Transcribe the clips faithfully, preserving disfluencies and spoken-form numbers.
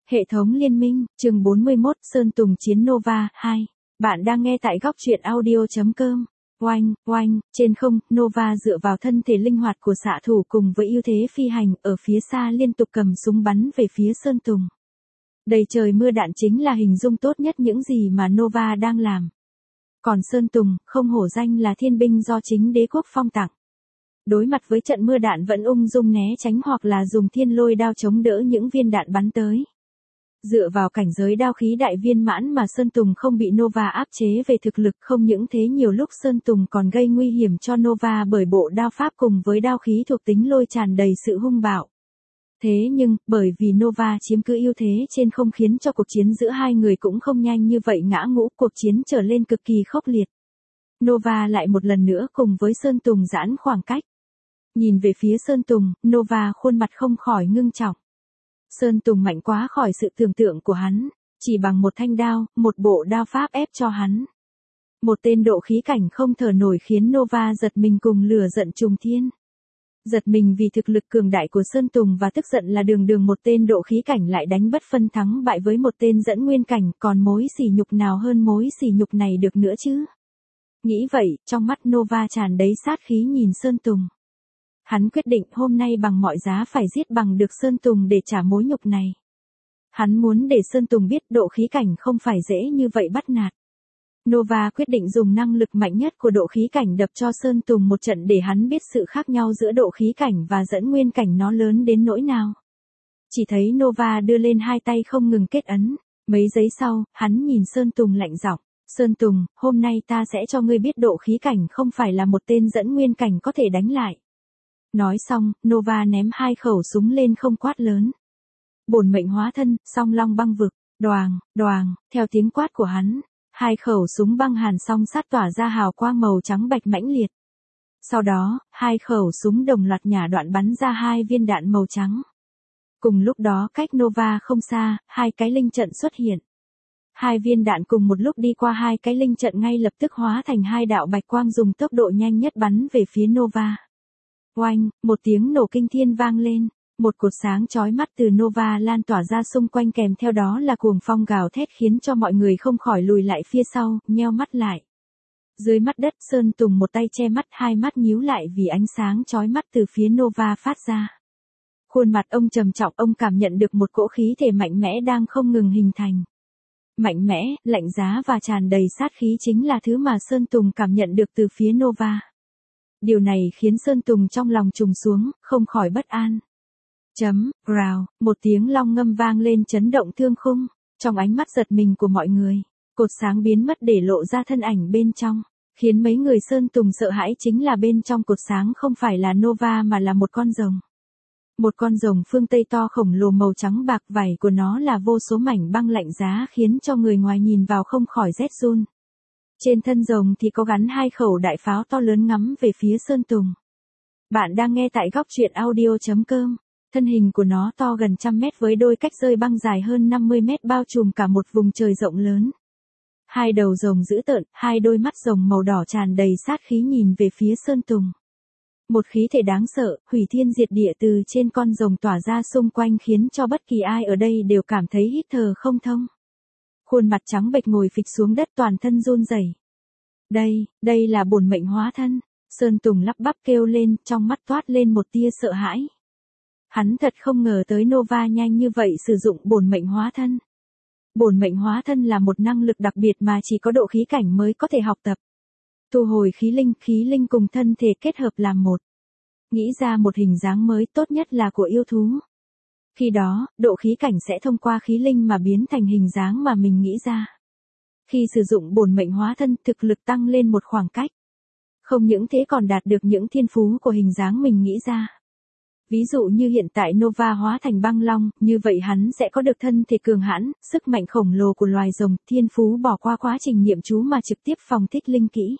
Hệ thống liên minh, chương bốn mươi mốt, Sơn Tùng chiến Nova, hai. Bạn đang nghe tại góc truyện audio.com. Oanh, oanh, trên không, Nova dựa vào thân thể linh hoạt của xạ thủ cùng với ưu thế phi hành ở phía xa liên tục cầm súng bắn về phía Sơn Tùng. Đầy trời mưa đạn chính là hình dung tốt nhất những gì mà Nova đang làm. Còn Sơn Tùng, không hổ danh là thiên binh do chính đế quốc phong tặng. Đối mặt với trận mưa đạn vẫn ung dung né tránh hoặc là dùng thiên lôi đao chống đỡ những viên đạn bắn tới. Dựa vào cảnh giới đao khí đại viên mãn mà Sơn Tùng không bị Nova áp chế về thực lực, không những thế nhiều lúc Sơn Tùng còn gây nguy hiểm cho Nova bởi bộ đao pháp cùng với đao khí thuộc tính lôi tràn đầy sự hung bạo. Thế nhưng, bởi vì Nova chiếm cứ ưu thế trên không khiến cho cuộc chiến giữa hai người cũng không nhanh như vậy ngã ngũ, cuộc chiến trở lên cực kỳ khốc liệt. Nova lại một lần nữa cùng với Sơn Tùng giãn khoảng cách. Nhìn về phía Sơn Tùng, Nova khuôn mặt không khỏi ngưng trọng. Sơn Tùng mạnh quá khỏi sự tưởng tượng của hắn, chỉ bằng một thanh đao, một bộ đao pháp ép cho hắn. Một tên độ khí cảnh không thở nổi khiến Nova giật mình cùng lửa giận trùng thiên. Giật mình vì thực lực cường đại của Sơn Tùng và tức giận là đường đường một tên độ khí cảnh lại đánh bất phân thắng bại với một tên dẫn nguyên cảnh, còn mối sỉ nhục nào hơn mối sỉ nhục này được nữa chứ. Nghĩ vậy, trong mắt Nova tràn đầy sát khí nhìn Sơn Tùng. Hắn quyết định hôm nay bằng mọi giá phải giết bằng được Sơn Tùng để trả mối nhục này. Hắn muốn để Sơn Tùng biết độ khí cảnh không phải dễ như vậy bắt nạt. Nova quyết định dùng năng lực mạnh nhất của độ khí cảnh đập cho Sơn Tùng một trận để hắn biết sự khác nhau giữa độ khí cảnh và dẫn nguyên cảnh nó lớn đến nỗi nào. Chỉ thấy Nova đưa lên hai tay không ngừng kết ấn. Mấy giây sau, hắn nhìn Sơn Tùng lạnh giọng. Sơn Tùng, hôm nay ta sẽ cho ngươi biết độ khí cảnh không phải là một tên dẫn nguyên cảnh có thể đánh lại. Nói xong, Nova ném hai khẩu súng lên không quát lớn. Bổn mệnh hóa thân, song long băng vực, đoàng, đoàng, theo tiếng quát của hắn, hai khẩu súng băng hàn song sát tỏa ra hào quang màu trắng bạch mãnh liệt. Sau đó, hai khẩu súng đồng loạt nhả đoạn bắn ra hai viên đạn màu trắng. Cùng lúc đó cách Nova không xa, hai cái linh trận xuất hiện. Hai viên đạn cùng một lúc đi qua hai cái linh trận ngay lập tức hóa thành hai đạo bạch quang dùng tốc độ nhanh nhất bắn về phía Nova. Oanh, một tiếng nổ kinh thiên vang lên, một cột sáng chói mắt từ Nova lan tỏa ra xung quanh kèm theo đó là cuồng phong gào thét khiến cho mọi người không khỏi lùi lại phía sau, nheo mắt lại. Dưới mắt đất Sơn Tùng một tay che mắt hai mắt nhíu lại vì ánh sáng chói mắt từ phía Nova phát ra. Khuôn mặt ông trầm trọng, ông cảm nhận được một cỗ khí thể mạnh mẽ đang không ngừng hình thành. Mạnh mẽ, lạnh giá và tràn đầy sát khí chính là thứ mà Sơn Tùng cảm nhận được từ phía Nova. Điều này khiến Sơn Tùng trong lòng trùng xuống, không khỏi bất an. Chấm, rào, một tiếng long ngâm vang lên chấn động thương khung, trong ánh mắt giật mình của mọi người, cột sáng biến mất để lộ ra thân ảnh bên trong, khiến mấy người Sơn Tùng sợ hãi chính là bên trong cột sáng không phải là Nova mà là một con rồng. Một con rồng phương Tây to khổng lồ màu trắng bạc, vảy của nó là vô số mảnh băng lạnh giá khiến cho người ngoài nhìn vào không khỏi rét run. Trên thân rồng thì có gắn hai khẩu đại pháo to lớn ngắm về phía Sơn Tùng. Bạn đang nghe tại góc truyện audio.com. Thân hình của nó to gần trăm mét với đôi cách rơi băng dài hơn năm mươi mét bao trùm cả một vùng trời rộng lớn. Hai đầu rồng dữ tợn, hai đôi mắt rồng màu đỏ tràn đầy sát khí nhìn về phía Sơn Tùng. Một khí thể đáng sợ, hủy thiên diệt địa từ trên con rồng tỏa ra xung quanh khiến cho bất kỳ ai ở đây đều cảm thấy hít thở không thông. Khuôn mặt trắng bệch ngồi phịch xuống đất toàn thân run rẩy. Đây, đây là bổn mệnh hóa thân. Sơn Tùng lắp bắp kêu lên, trong mắt toát lên một tia sợ hãi. Hắn thật không ngờ tới Nova nhanh như vậy sử dụng bổn mệnh hóa thân. Bổn mệnh hóa thân là một năng lực đặc biệt mà chỉ có độ khí cảnh mới có thể học tập. Thu hồi khí linh, khí linh cùng thân thể kết hợp làm một. Nghĩ ra một hình dáng mới, tốt nhất là của yêu thú. Khi đó, độ khí cảnh sẽ thông qua khí linh mà biến thành hình dáng mà mình nghĩ ra. Khi sử dụng bổn mệnh hóa thân, thực lực tăng lên một khoảng cách. Không những thế còn đạt được những thiên phú của hình dáng mình nghĩ ra. Ví dụ như hiện tại Nova hóa thành băng long, như vậy hắn sẽ có được thân thể cường hãn, sức mạnh khổng lồ của loài rồng, thiên phú bỏ qua quá trình niệm chú mà trực tiếp phong thích linh kỹ.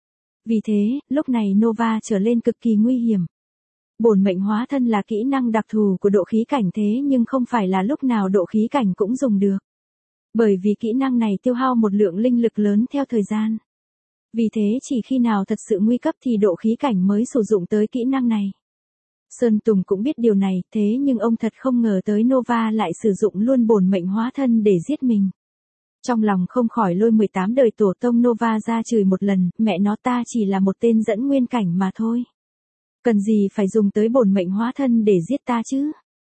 Vì thế, lúc này Nova trở lên cực kỳ nguy hiểm. Bổn mệnh hóa thân là kỹ năng đặc thù của độ khí cảnh thế nhưng không phải là lúc nào độ khí cảnh cũng dùng được. Bởi vì kỹ năng này tiêu hao một lượng linh lực lớn theo thời gian. Vì thế chỉ khi nào thật sự nguy cấp thì độ khí cảnh mới sử dụng tới kỹ năng này. Sơn Tùng cũng biết điều này, thế nhưng ông thật không ngờ tới Nova lại sử dụng luôn bổn mệnh hóa thân để giết mình. Trong lòng không khỏi lôi mười tám đời tổ tông Nova ra chửi một lần, mẹ nó ta chỉ là một tên dẫn nguyên cảnh mà thôi. Cần gì phải dùng tới bổn mệnh hóa thân để giết ta chứ?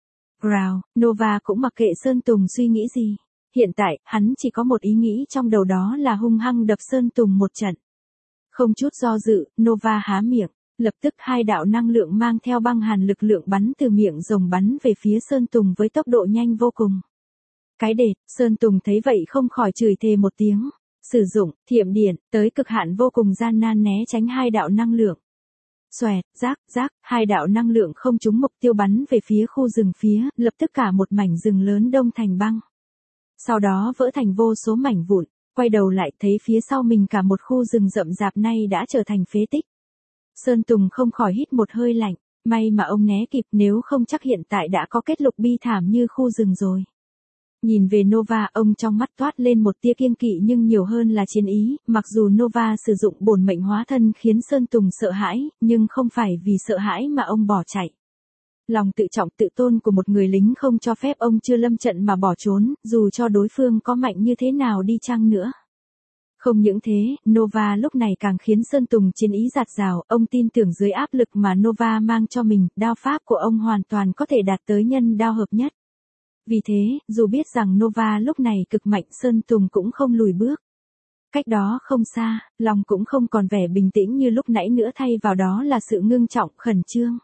Rào, Nova cũng mặc kệ Sơn Tùng suy nghĩ gì. Hiện tại, hắn chỉ có một ý nghĩ trong đầu đó là hung hăng đập Sơn Tùng một trận. Không chút do dự, Nova há miệng, lập tức hai đạo năng lượng mang theo băng hàn lực lượng bắn từ miệng rồng bắn về phía Sơn Tùng với tốc độ nhanh vô cùng. Cái đệt, Sơn Tùng thấy vậy không khỏi chửi thề một tiếng. Sử dụng, thiểm điện, tới cực hạn vô cùng gian nan né tránh hai đạo năng lượng. Xoẹt, rác, rác, hai đạo năng lượng không trúng mục tiêu bắn về phía khu rừng phía, lập tức cả một mảnh rừng lớn đông thành băng. Sau đó vỡ thành vô số mảnh vụn, quay đầu lại thấy phía sau mình cả một khu rừng rậm rạp nay đã trở thành phế tích. Sơn Tùng không khỏi hít một hơi lạnh, may mà ông né kịp, nếu không chắc hiện tại đã có kết cục bi thảm như khu rừng rồi. Nhìn về Nova, ông trong mắt toát lên một tia kiêng kỵ nhưng nhiều hơn là chiến ý, mặc dù Nova sử dụng bổn mệnh hóa thân khiến Sơn Tùng sợ hãi, nhưng không phải vì sợ hãi mà ông bỏ chạy. Lòng tự trọng tự tôn của một người lính không cho phép ông chưa lâm trận mà bỏ trốn, dù cho đối phương có mạnh như thế nào đi chăng nữa. Không những thế, Nova lúc này càng khiến Sơn Tùng chiến ý dạt dào, ông tin tưởng dưới áp lực mà Nova mang cho mình, đao pháp của ông hoàn toàn có thể đạt tới nhân đao hợp nhất. Vì thế, dù biết rằng Nova lúc này cực mạnh, Sơn Tùng cũng không lùi bước. Cách đó không xa, lòng cũng không còn vẻ bình tĩnh như lúc nãy nữa, thay vào đó là sự ngưng trọng, khẩn trương.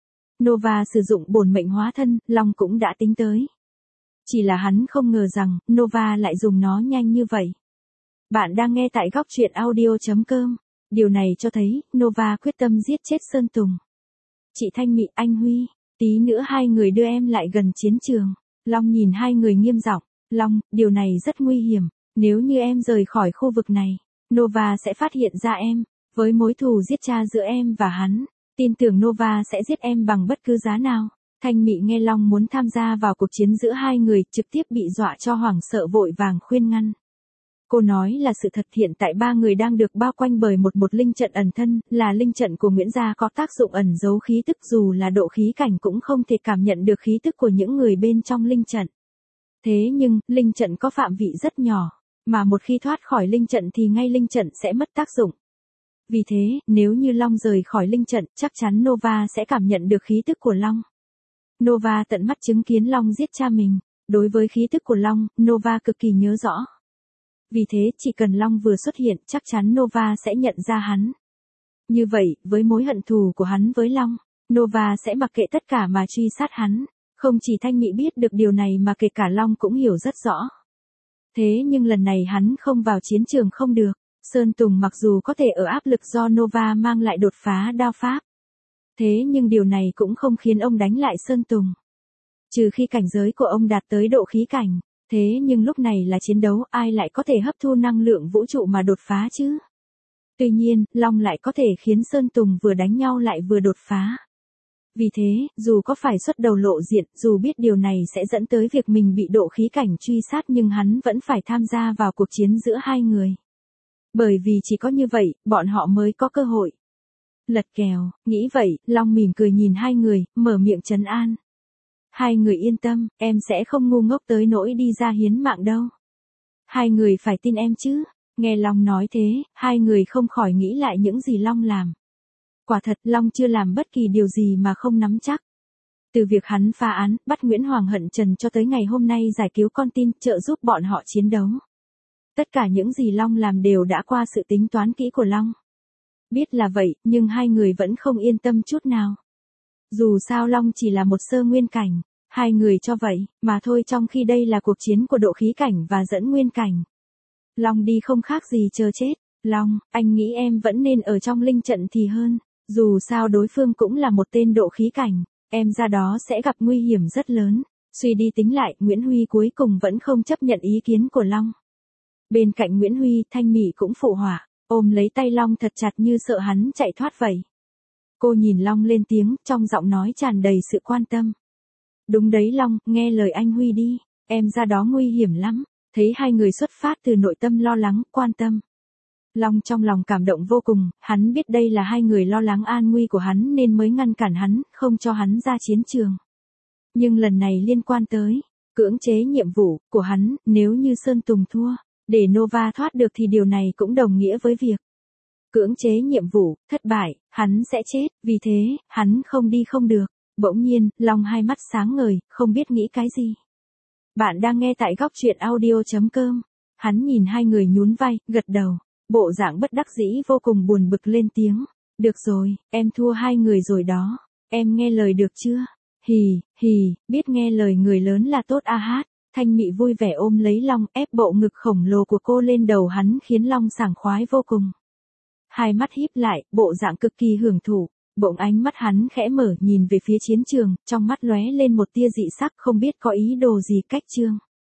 Nova sử dụng bổn mệnh hóa thân, Long cũng đã tính tới. Chỉ là hắn không ngờ rằng, Nova lại dùng nó nhanh như vậy. Bạn đang nghe tại góc truyện audio chấm com. Điều này cho thấy, Nova quyết tâm giết chết Sơn Tùng. Chị Thanh Mị, anh Huy, tí nữa hai người đưa em lại gần chiến trường. Long nhìn hai người nghiêm giọng. Long, điều này rất nguy hiểm. Nếu như em rời khỏi khu vực này, Nova sẽ phát hiện ra em. Với mối thù giết cha giữa em và hắn, tin tưởng Nova sẽ giết em bằng bất cứ giá nào. Thanh Mị nghe Long muốn tham gia vào cuộc chiến giữa hai người, trực tiếp bị dọa cho hoảng sợ, vội vàng khuyên ngăn. Cô nói là sự thật, hiện tại ba người đang được bao quanh bởi một một linh trận ẩn thân, là linh trận của Nguyễn Gia, có tác dụng ẩn giấu khí tức, dù là độ khí cảnh cũng không thể cảm nhận được khí tức của những người bên trong linh trận. Thế nhưng, linh trận có phạm vị rất nhỏ, mà một khi thoát khỏi linh trận thì ngay linh trận sẽ mất tác dụng. Vì thế, nếu như Long rời khỏi linh trận, chắc chắn Nova sẽ cảm nhận được khí tức của Long. Nova tận mắt chứng kiến Long giết cha mình. Đối với khí tức của Long, Nova cực kỳ nhớ rõ. Vì thế, chỉ cần Long vừa xuất hiện, chắc chắn Nova sẽ nhận ra hắn. Như vậy, với mối hận thù của hắn với Long, Nova sẽ mặc kệ tất cả mà truy sát hắn. Không chỉ Thanh Mị biết được điều này mà kể cả Long cũng hiểu rất rõ. Thế nhưng lần này hắn không vào chiến trường không được. Sơn Tùng mặc dù có thể ở áp lực do Nova mang lại đột phá đao pháp. Thế nhưng điều này cũng không khiến ông đánh lại Sơn Tùng. Trừ khi cảnh giới của ông đạt tới độ khí cảnh. Thế nhưng lúc này là chiến đấu, ai lại có thể hấp thu năng lượng vũ trụ mà đột phá chứ? Tuy nhiên, Long lại có thể khiến Sơn Tùng vừa đánh nhau lại vừa đột phá. Vì thế, dù có phải xuất đầu lộ diện, dù biết điều này sẽ dẫn tới việc mình bị độ khí cảnh truy sát, nhưng hắn vẫn phải tham gia vào cuộc chiến giữa hai người. Bởi vì chỉ có như vậy, bọn họ mới có cơ hội. Lật kèo, nghĩ vậy, Long mỉm cười nhìn hai người, mở miệng trấn an. Hai người yên tâm, em sẽ không ngu ngốc tới nỗi đi ra hiến mạng đâu. Hai người phải tin em chứ. Nghe Long nói thế, hai người không khỏi nghĩ lại những gì Long làm. Quả thật, Long chưa làm bất kỳ điều gì mà không nắm chắc. Từ việc hắn phá án, bắt Nguyễn Hoàng Hận Trần cho tới ngày hôm nay giải cứu con tin, trợ giúp bọn họ chiến đấu. Tất cả những gì Long làm đều đã qua sự tính toán kỹ của Long. Biết là vậy, nhưng hai người vẫn không yên tâm chút nào. Dù sao Long chỉ là một sơ nguyên cảnh, hai người cho vậy, mà thôi, trong khi đây là cuộc chiến của độ khí cảnh và dẫn nguyên cảnh. Long đi không khác gì chờ chết. Long, anh nghĩ em vẫn nên ở trong linh trận thì hơn, dù sao đối phương cũng là một tên độ khí cảnh, em ra đó sẽ gặp nguy hiểm rất lớn. Suy đi tính lại, Nguyễn Huy cuối cùng vẫn không chấp nhận ý kiến của Long. Bên cạnh Nguyễn Huy, Thanh Mị cũng phụ họa, ôm lấy tay Long thật chặt như sợ hắn chạy thoát vậy. Cô nhìn Long lên tiếng, trong giọng nói tràn đầy sự quan tâm. Đúng đấy Long, nghe lời anh Huy đi, em ra đó nguy hiểm lắm. Thấy hai người xuất phát từ nội tâm lo lắng, quan tâm. Long trong lòng cảm động vô cùng, hắn biết đây là hai người lo lắng an nguy của hắn nên mới ngăn cản hắn, không cho hắn ra chiến trường. Nhưng lần này liên quan tới cưỡng chế nhiệm vụ của hắn, nếu như Sơn Tùng thua, để Nova thoát được thì điều này cũng đồng nghĩa với việc cưỡng chế nhiệm vụ, thất bại, hắn sẽ chết, vì thế, hắn không đi không được. Bỗng nhiên, Long hai mắt sáng ngời, không biết nghĩ cái gì. Bạn đang nghe tại góc truyện audio chấm com. Hắn nhìn hai người nhún vai, gật đầu. Bộ dạng bất đắc dĩ vô cùng buồn bực lên tiếng. Được rồi, em thua hai người rồi đó. Em nghe lời được chưa? Hì, hì, biết nghe lời người lớn là tốt a hát. Thanh Mị vui vẻ ôm lấy Long, ép bộ ngực khổng lồ của cô lên đầu hắn khiến Long sảng khoái vô cùng. Hai mắt híp lại, bộ dạng cực kỳ hưởng thụ. Bỗng ánh mắt hắn khẽ mở nhìn về phía chiến trường, trong mắt lóe lên một tia dị sắc không biết có ý đồ gì cách trương.